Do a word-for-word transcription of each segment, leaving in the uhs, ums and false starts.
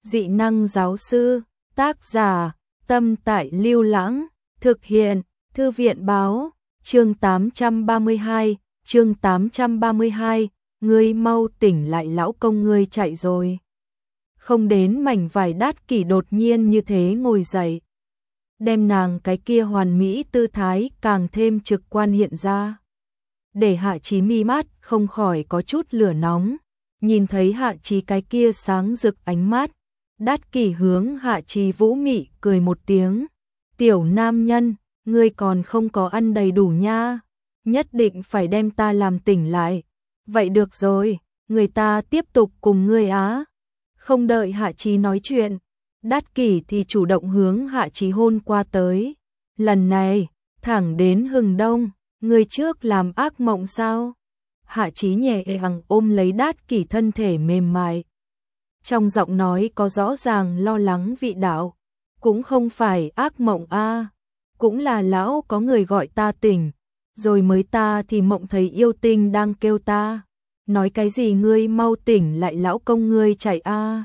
Dị năng giáo sư, tác giả, Tâm Tại Lưu Lãng, thực hiện, Thư viện báo, chương tám trăm ba mươi hai, chương tám trăm ba mươi hai, ngươi mau tỉnh lại, lão công ngươi chạy rồi. Không đến mảnh vải Đát Kỷ đột nhiên như thế ngồi dậy, đem nàng cái kia hoàn mỹ tư thái càng thêm trực quan hiện ra. Để Hạ Chí mi mắt không khỏi có chút lửa nóng, nhìn thấy Hạ Chí cái kia sáng rực ánh mắt, Đát Kỷ hướng Hạ Chí vũ mị cười một tiếng, tiểu nam nhân, ngươi còn không có ăn đầy đủ nha, nhất định phải đem ta làm tỉnh lại. Vậy được rồi, người ta tiếp tục cùng ngươi á. Không đợi Hạ Chí nói chuyện, Đát Kỷ thì chủ động hướng Hạ Chí hôn qua tới. Lần này, thẳng đến hừng đông, ngươi trước làm ác mộng sao? Hạ Chí nhẹ nhàng ôm lấy Đát Kỷ thân thể mềm mại. Trong giọng nói có rõ ràng lo lắng vị đạo. Cũng không phải ác mộng a, cũng là lão có người gọi ta tỉnh, rồi mới ta thì mộng thấy yêu tinh đang kêu ta. Nói cái gì ngươi mau tỉnh lại, lão công ngươi chạy a.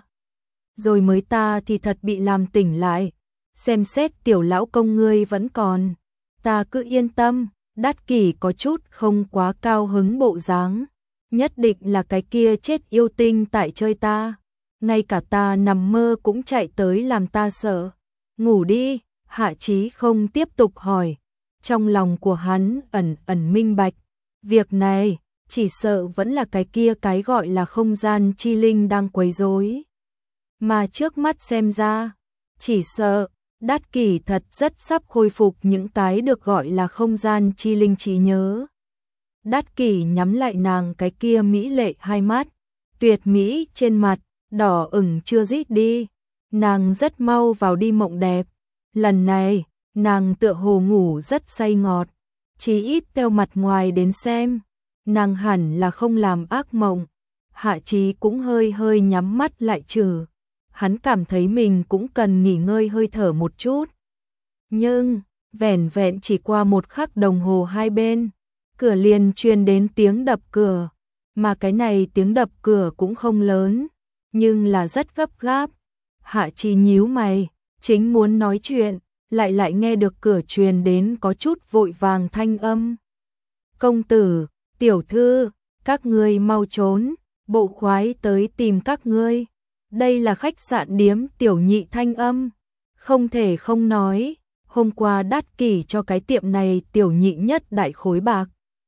Rồi mới ta thì thật bị làm tỉnh lại, xem xét tiểu lão công ngươi vẫn còn. Ta cứ yên tâm. Đát Kỷ có chút không quá cao hứng bộ dáng, nhất định là cái kia chết yêu tinh tại chơi ta, ngay cả ta nằm mơ cũng chạy tới làm ta sợ. Ngủ đi. Hạ Chí không tiếp tục hỏi, trong lòng của hắn ẩn ẩn minh bạch, việc này chỉ sợ vẫn là cái kia cái gọi là không gian chi linh đang quấy rối, mà trước mắt xem ra, chỉ sợ Đát Kỷ thật rất sắp khôi phục những cái được gọi là không gian chi linh trí nhớ. Đát Kỷ nhắm lại nàng cái kia mỹ lệ hai mắt, tuyệt mỹ trên mặt, đỏ ửng chưa rít đi. Nàng rất mau vào đi mộng đẹp. Lần này, nàng tựa hồ ngủ rất say ngọt, chỉ ít theo mặt ngoài đến xem, nàng hẳn là không làm ác mộng. Hạ Chí cũng hơi hơi nhắm mắt lại trừ. Hắn cảm thấy mình cũng cần nghỉ ngơi hơi thở một chút. Nhưng, vẻn vẹn chỉ qua một khắc đồng hồ hai bên, cửa liền truyền đến tiếng đập cửa. Mà cái này tiếng đập cửa cũng không lớn, nhưng là rất gấp gáp. Hạ Chí nhíu mày, chính muốn nói chuyện, lại lại nghe được cửa truyền đến có chút vội vàng thanh âm. Công tử, tiểu thư, các ngươi mau trốn, bộ khoái tới tìm các ngươi. Đây là khách sạn điếm Tiểu Nhị thanh âm. Không thể không nói, hôm qua Đát Kỷ cho cái tiệm này Tiểu Nhị nhất đại khối bạc.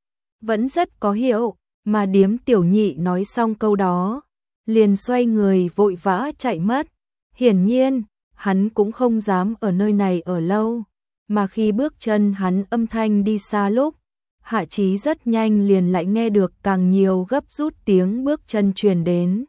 Vẫn rất có hiệu, mà điếm Tiểu Nhị nói xong câu đó, liền xoay người vội vã chạy mất. Hiển nhiên, hắn cũng không dám ở nơi này ở lâu, mà khi bước chân hắn âm thanh đi xa lúc, Hạ Chí rất nhanh liền lại nghe được càng nhiều gấp rút tiếng bước chân truyền đến.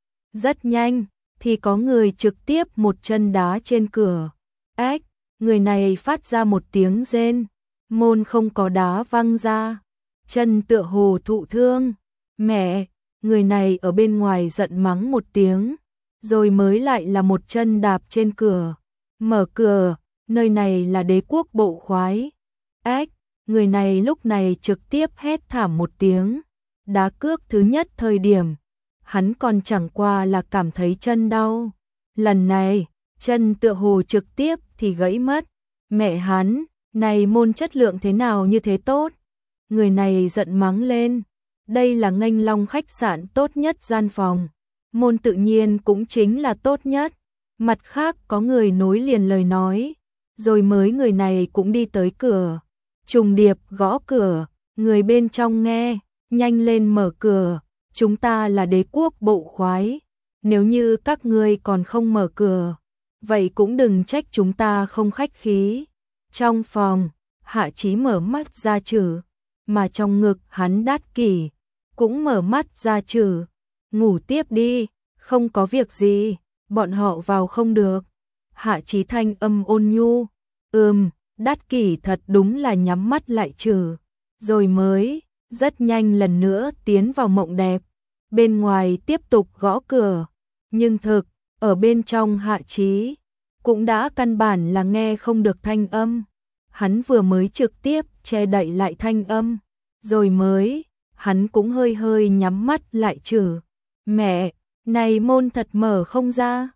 Rất nhanh, thì có người trực tiếp một chân đá trên cửa. Ách, người này phát ra một tiếng rên, môn không có đá văng ra, chân tựa hồ thụ thương. Mẹ, người này ở bên ngoài giận mắng một tiếng, rồi mới lại là một chân đạp trên cửa. Mở cửa, nơi này là Đế quốc bộ khoái. Ách, người này lúc này trực tiếp hét thảm một tiếng. Đá cước thứ nhất thời điểm, hắn còn chẳng qua là cảm thấy chân đau. Lần này, chân tựa hồ trực tiếp thì gãy mất. Mẹ hắn, này môn chất lượng thế nào như thế tốt? Người này giận mắng lên. Đây là Nghênh Long khách sạn tốt nhất gian phòng. Môn tự nhiên cũng chính là tốt nhất. Mặt khác có người nối liền lời nói. Rồi mới người này cũng đi tới cửa. Trùng điệp gõ cửa. Người bên trong nghe, nhanh lên mở cửa. Chúng ta là Đế quốc bộ khoái. Nếu như các ngươi còn không mở cửa, vậy cũng đừng trách chúng ta không khách khí. Trong phòng, Hạ Chí mở mắt ra trừ, mà trong ngực hắn Đát Kỷ cũng mở mắt ra trừ. Ngủ tiếp đi, không có việc gì, bọn họ vào không được. Hạ Chí thanh âm ôn nhu. Ừm, Đát Kỷ thật đúng là nhắm mắt lại trừ, rồi mới rất nhanh lần nữa tiến vào mộng đẹp. Bên ngoài tiếp tục gõ cửa, nhưng thực, ở bên trong Hạ Chí cũng đã căn bản là nghe không được thanh âm. Hắn vừa mới trực tiếp che đậy lại thanh âm, rồi mới, hắn cũng hơi hơi nhắm mắt lại trừ. Mẹ, này môn thật mở không ra.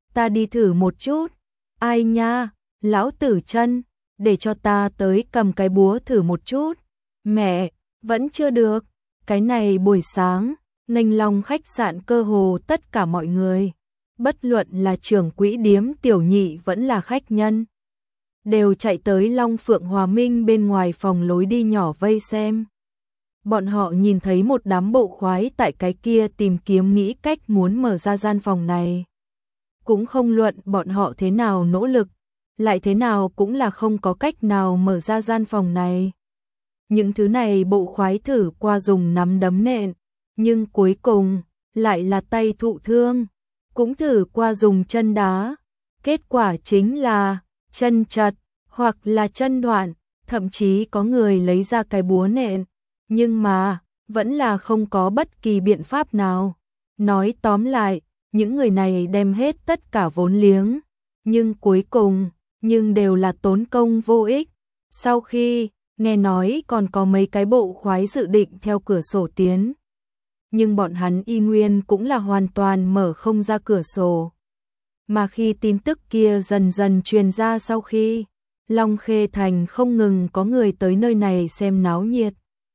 ta đi thử một chút. Ai nha, lão tử chân, để cho ta tới cầm cái búa thử một chút. Mẹ, vẫn chưa được. Cái này buổi sáng, nghênh long khách sạn cơ hồ tất cả mọi người, bất luận là trưởng quỹ điếm tiểu nhị vẫn là khách nhân, đều chạy tới Long Phượng Hòa Minh bên ngoài phòng lối đi nhỏ vây xem. Bọn họ nhìn thấy một đám bộ khoái tại cái kia tìm kiếm nghĩ cách muốn mở ra gian phòng này. Cũng không luận bọn họ thế nào nỗ lực, lại thế nào cũng là không có cách nào mở ra gian phòng này. Những thứ này bộ khoái thử qua dùng nắm đấm nện, nhưng cuối cùng lại là tay thụ thương, cũng thử qua dùng chân đá, kết quả chính là chân chật hoặc là chân đoạn, thậm chí có người lấy ra cái búa nện, nhưng mà vẫn là không có bất kỳ biện pháp nào. Nói tóm lại, những người này đem hết tất cả vốn liếng, nhưng cuối cùng, nhưng đều là tốn công vô ích. Sau khi nghe nói còn có mấy cái bộ khoái dự định theo cửa sổ tiến, nhưng bọn hắn y nguyên cũng là hoàn toàn mở không ra cửa sổ. Mà khi tin tức kia dần dần truyền ra sau khi Long Khê Thành không ngừng có người tới nơi này xem náo nhiệt.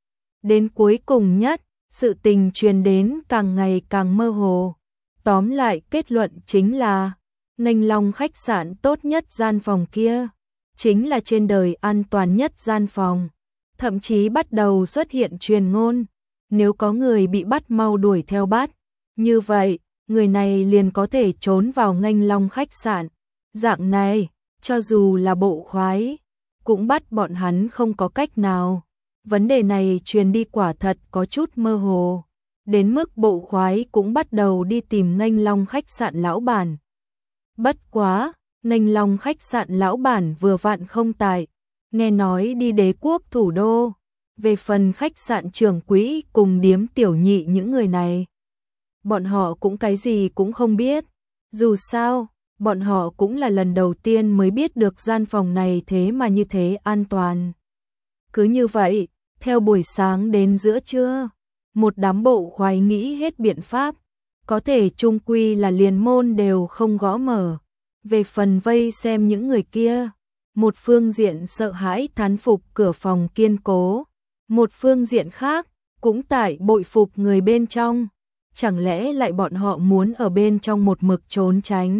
Đến cuối cùng nhất, sự tình truyền đến càng ngày càng mơ hồ. Tóm lại kết luận chính là, nghênh long khách sạn tốt nhất gian phòng kia, chính là trên đời an toàn nhất gian phòng. Thậm chí bắt đầu xuất hiện truyền ngôn, nếu có người bị bắt mau đuổi theo bắt. Như vậy, người này liền có thể trốn vào nghênh long khách sạn. Dạng này, cho dù là bộ khoái, cũng bắt bọn hắn không có cách nào. Vấn đề này truyền đi quả thật có chút mơ hồ, đến mức bộ khoái cũng bắt đầu đi tìm nghênh long khách sạn lão bản. Bất quá, nghênh long khách sạn lão bản vừa vặn không tại, nghe nói đi đế quốc thủ đô. Về phần khách sạn trưởng quỹ cùng điếm tiểu nhị những người này, bọn họ cũng cái gì cũng không biết. Dù sao, bọn họ cũng là lần đầu tiên mới biết được gian phòng này thế mà như thế an toàn. Cứ như vậy, theo buổi sáng đến giữa trưa, một đám bộ khoái nghĩ hết biện pháp, có thể chung quy là liền môn đều không gõ mở. Về phần vây xem những người kia, một phương diện sợ hãi thán phục cửa phòng kiên cố, một phương diện khác cũng tại bội phục người bên trong. Chẳng lẽ lại bọn họ muốn ở bên trong một mực trốn tránh?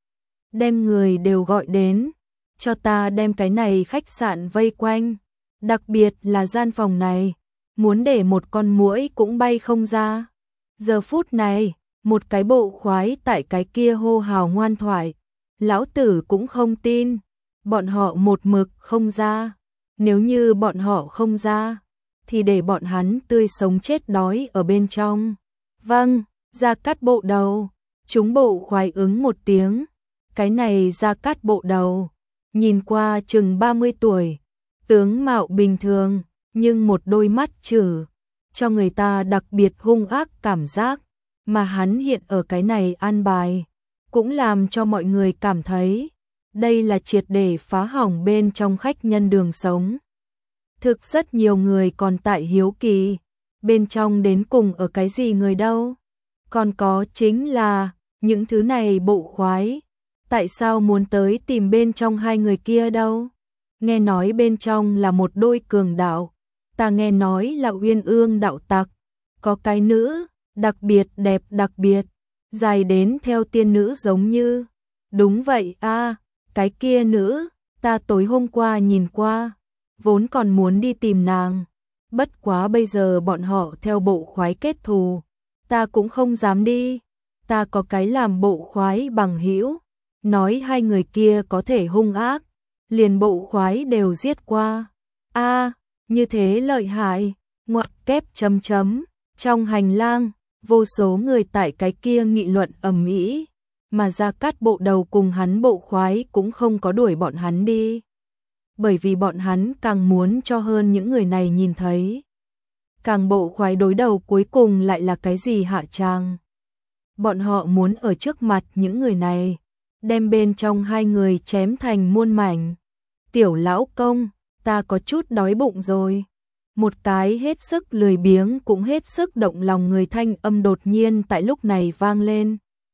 Đem người đều gọi đến, cho ta đem cái này khách sạn vây quanh, đặc biệt là gian phòng này, muốn để một con muỗi cũng bay không ra. Giờ phút này, một cái bộ khoái tại cái kia hô hào ngoan thoại, lão tử cũng không tin, bọn họ một mực không ra. Nếu như bọn họ không ra, thì để bọn hắn tươi sống chết đói ở bên trong. Vâng, Gia Cát bộ đầu. Chúng bộ khoái ứng một tiếng. Cái này Gia Cát bộ đầu, nhìn qua chừng ba mươi tuổi, tướng mạo bình thường, nhưng một đôi mắt trừ, cho người ta đặc biệt hung ác cảm giác, mà hắn hiện ở cái này an bài, cũng làm cho mọi người cảm thấy, đây là triệt để phá hỏng bên trong khách nhân đường sống. Thực rất nhiều người còn tại hiếu kỳ, bên trong đến cùng ở cái gì người đâu. Còn có chính là, những thứ này bộ khoái, tại sao muốn tới tìm bên trong hai người kia đâu? Nghe nói bên trong là một đôi cường đạo, ta nghe nói là uyên ương đạo tặc, có cái nữ, đặc biệt đẹp đặc biệt, dài đến theo tiên nữ giống như. Đúng vậy a, cái kia nữ, ta tối hôm qua nhìn qua, vốn còn muốn đi tìm nàng, bất quá bây giờ bọn họ theo bộ khoái kết thù, ta cũng không dám đi. Ta có cái làm bộ khoái bằng hữu, nói hai người kia có thể hung ác, liền bộ khoái đều giết qua. A, như thế lợi hại, ngoặc kép chấm chấm. Trong hành lang, vô số người tại cái kia nghị luận ầm ĩ, mà Gia Cát bộ đầu cùng hắn bộ khoái cũng không có đuổi bọn hắn đi, bởi vì bọn hắn càng muốn cho hơn những người này nhìn thấy. Càng bộ khoái đối đầu cuối cùng lại là cái gì hạ tràng? Bọn họ muốn ở trước mặt những người này, đem bên trong hai người chém thành muôn mảnh. Tiểu lão công, ta có chút đói bụng rồi. Một cái hết sức lười biếng cũng hết sức động lòng người thanh âm đột nhiên tại lúc này vang lên.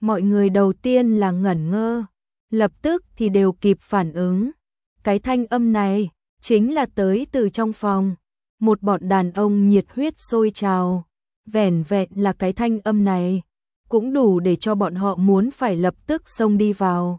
Mọi người đầu tiên là ngẩn ngơ, lập tức thì đều kịp phản ứng. Cái thanh âm này chính là tới từ trong phòng. Một bọn đàn ông nhiệt huyết sôi trào. Vẻn vẹn là cái thanh âm này cũng đủ để cho bọn họ muốn phải lập tức xông đi vào.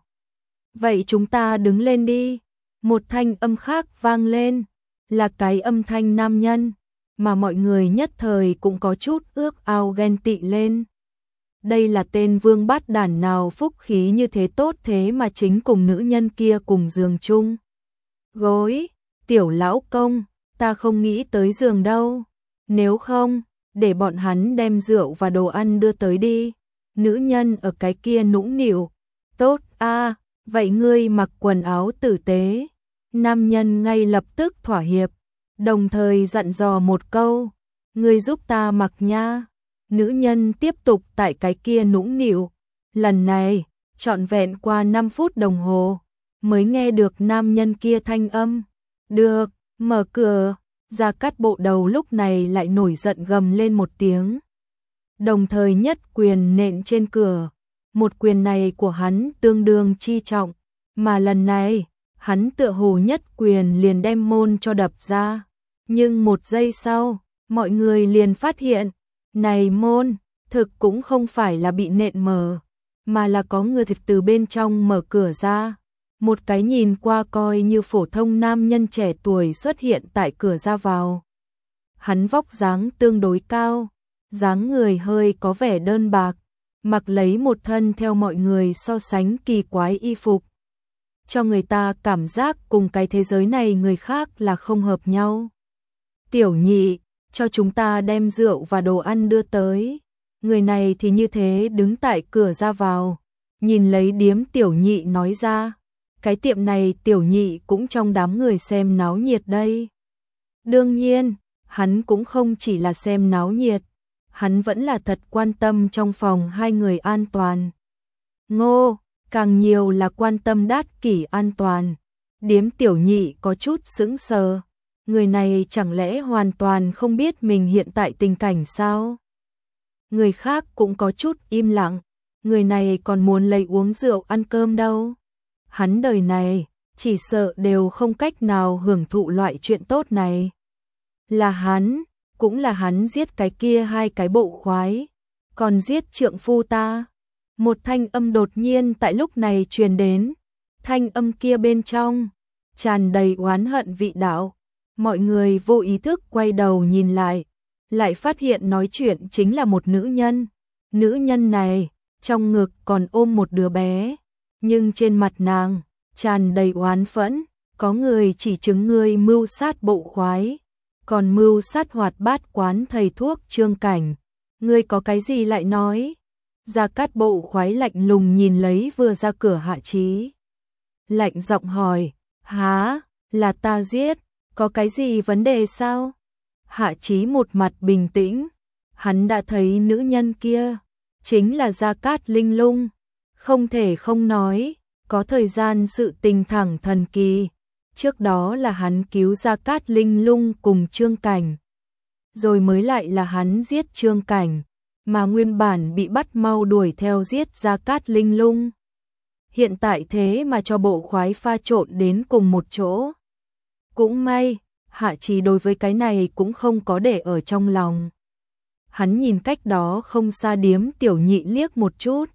Vậy chúng ta đứng lên đi. Một thanh âm khác vang lên, là cái âm thanh nam nhân, mà mọi người nhất thời cũng có chút ước ao ghen tị lên. Đây là tên vương bát đàn nào phúc khí như thế tốt thế mà chính cùng nữ nhân kia cùng giường chung. Gối, tiểu lão công, ta không nghĩ tới giường đâu. Nếu không, để bọn hắn đem rượu và đồ ăn đưa tới đi. Nữ nhân ở cái kia nũng nịu. Tốt a, vậy ngươi mặc quần áo tử tế. Nam nhân ngay lập tức thỏa hiệp, đồng thời dặn dò một câu, ngươi giúp ta mặc nha. Nữ nhân tiếp tục tại cái kia nũng nịu. Lần này, trọn vẹn qua năm phút đồng hồ, mới nghe được nam nhân kia thanh âm. Được, mở cửa. Gia Cát Bộ Đầu lúc này lại nổi giận gầm lên một tiếng. Đồng thời nhất quyền nện trên cửa. Một quyền này của hắn tương đương chi trọng, mà lần này, hắn tựa hồ nhất quyền liền đem môn cho đập ra. Nhưng một giây sau, mọi người liền phát hiện, này môn, thực cũng không phải là bị nện mở, mà là có người thực từ bên trong mở cửa ra. Một cái nhìn qua coi như phổ thông nam nhân trẻ tuổi xuất hiện tại cửa ra vào. Hắn vóc dáng tương đối cao, dáng người hơi có vẻ đơn bạc, mặc lấy một thân theo mọi người so sánh kỳ quái y phục. Cho người ta cảm giác cùng cái thế giới này người khác là không hợp nhau. Tiểu nhị, cho chúng ta đem rượu và đồ ăn đưa tới. Người này thì như thế đứng tại cửa ra vào, nhìn lấy điếm tiểu nhị nói ra. Cái tiệm này tiểu nhị cũng trong đám người xem náo nhiệt đây. Đương nhiên, hắn cũng không chỉ là xem náo nhiệt, hắn vẫn là thật quan tâm trong phòng hai người an toàn. Ngô, càng nhiều là quan tâm Đát Kỷ an toàn. Điếm tiểu nhị có chút sững sờ. Người này chẳng lẽ hoàn toàn không biết mình hiện tại tình cảnh sao? Người khác cũng có chút im lặng. Người này còn muốn lấy uống rượu ăn cơm đâu. Hắn đời này, chỉ sợ đều không cách nào hưởng thụ loại chuyện tốt này. Là hắn, cũng là hắn giết cái kia hai cái bộ khoái, còn giết trượng phu ta. Một thanh âm đột nhiên tại lúc này truyền đến, thanh âm kia bên trong, tràn đầy oán hận vị đạo. Mọi người vô ý thức quay đầu nhìn lại, lại phát hiện nói chuyện chính là một nữ nhân. Nữ nhân này, trong ngực còn ôm một đứa bé. Nhưng trên mặt nàng, tràn đầy oán phẫn, có người chỉ chứng ngươi mưu sát bộ khoái, còn mưu sát hoạt bát quán thầy thuốc Trương Cảnh. Ngươi có cái gì lại nói? Gia Cát bộ khoái lạnh lùng nhìn lấy vừa ra cửa Hạ Chí. Lạnh giọng hỏi, há, là ta giết, có cái gì vấn đề sao? Hạ Chí một mặt bình tĩnh, hắn đã thấy nữ nhân kia, chính là Gia Cát Linh Lung. Không thể không nói, có thời gian sự tình thẳng thần kỳ. Trước đó là hắn cứu Gia Cát Linh Lung cùng Trương Cảnh. Rồi mới lại là hắn giết Trương Cảnh, mà nguyên bản bị bắt mau đuổi theo giết Gia Cát Linh Lung. Hiện tại thế mà cho bộ khoái pha trộn đến cùng một chỗ. Cũng may, Hạ Chí đối với cái này cũng không có để ở trong lòng. Hắn nhìn cách đó không xa điếm tiểu nhị liếc một chút.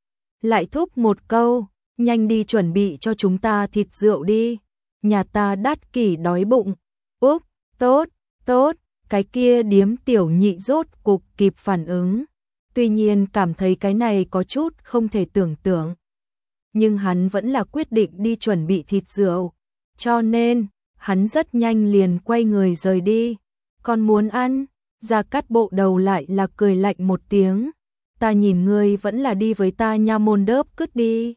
Lại thúc một câu, nhanh đi chuẩn bị cho chúng ta thịt rượu đi. Nhà ta Đát Kỷ đói bụng. Úp, tốt, tốt, cái kia điếm tiểu nhị rốt cục kịp phản ứng. Tuy nhiên cảm thấy cái này có chút không thể tưởng tượng. Nhưng hắn vẫn là quyết định đi chuẩn bị thịt rượu. Cho nên, hắn rất nhanh liền quay người rời đi. Còn muốn ăn, Gia Cát bộ đầu lại là cười lạnh một tiếng. Ta nhìn ngươi vẫn là đi với ta nha môn đớp cứt đi.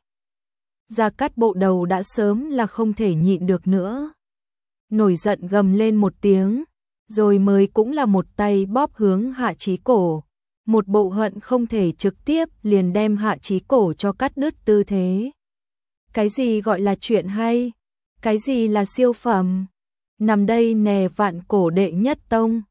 Gia Cát bộ đầu đã sớm là không thể nhịn được nữa. Nổi giận gầm lên một tiếng, rồi mới cũng là một tay bóp hướng Hạ Chí cổ. Một bộ hận không thể trực tiếp liền đem Hạ Chí cổ cho cắt đứt tư thế. Cái gì gọi là chuyện hay? Cái gì là siêu phẩm? Nằm đây nè vạn cổ đệ nhất tông,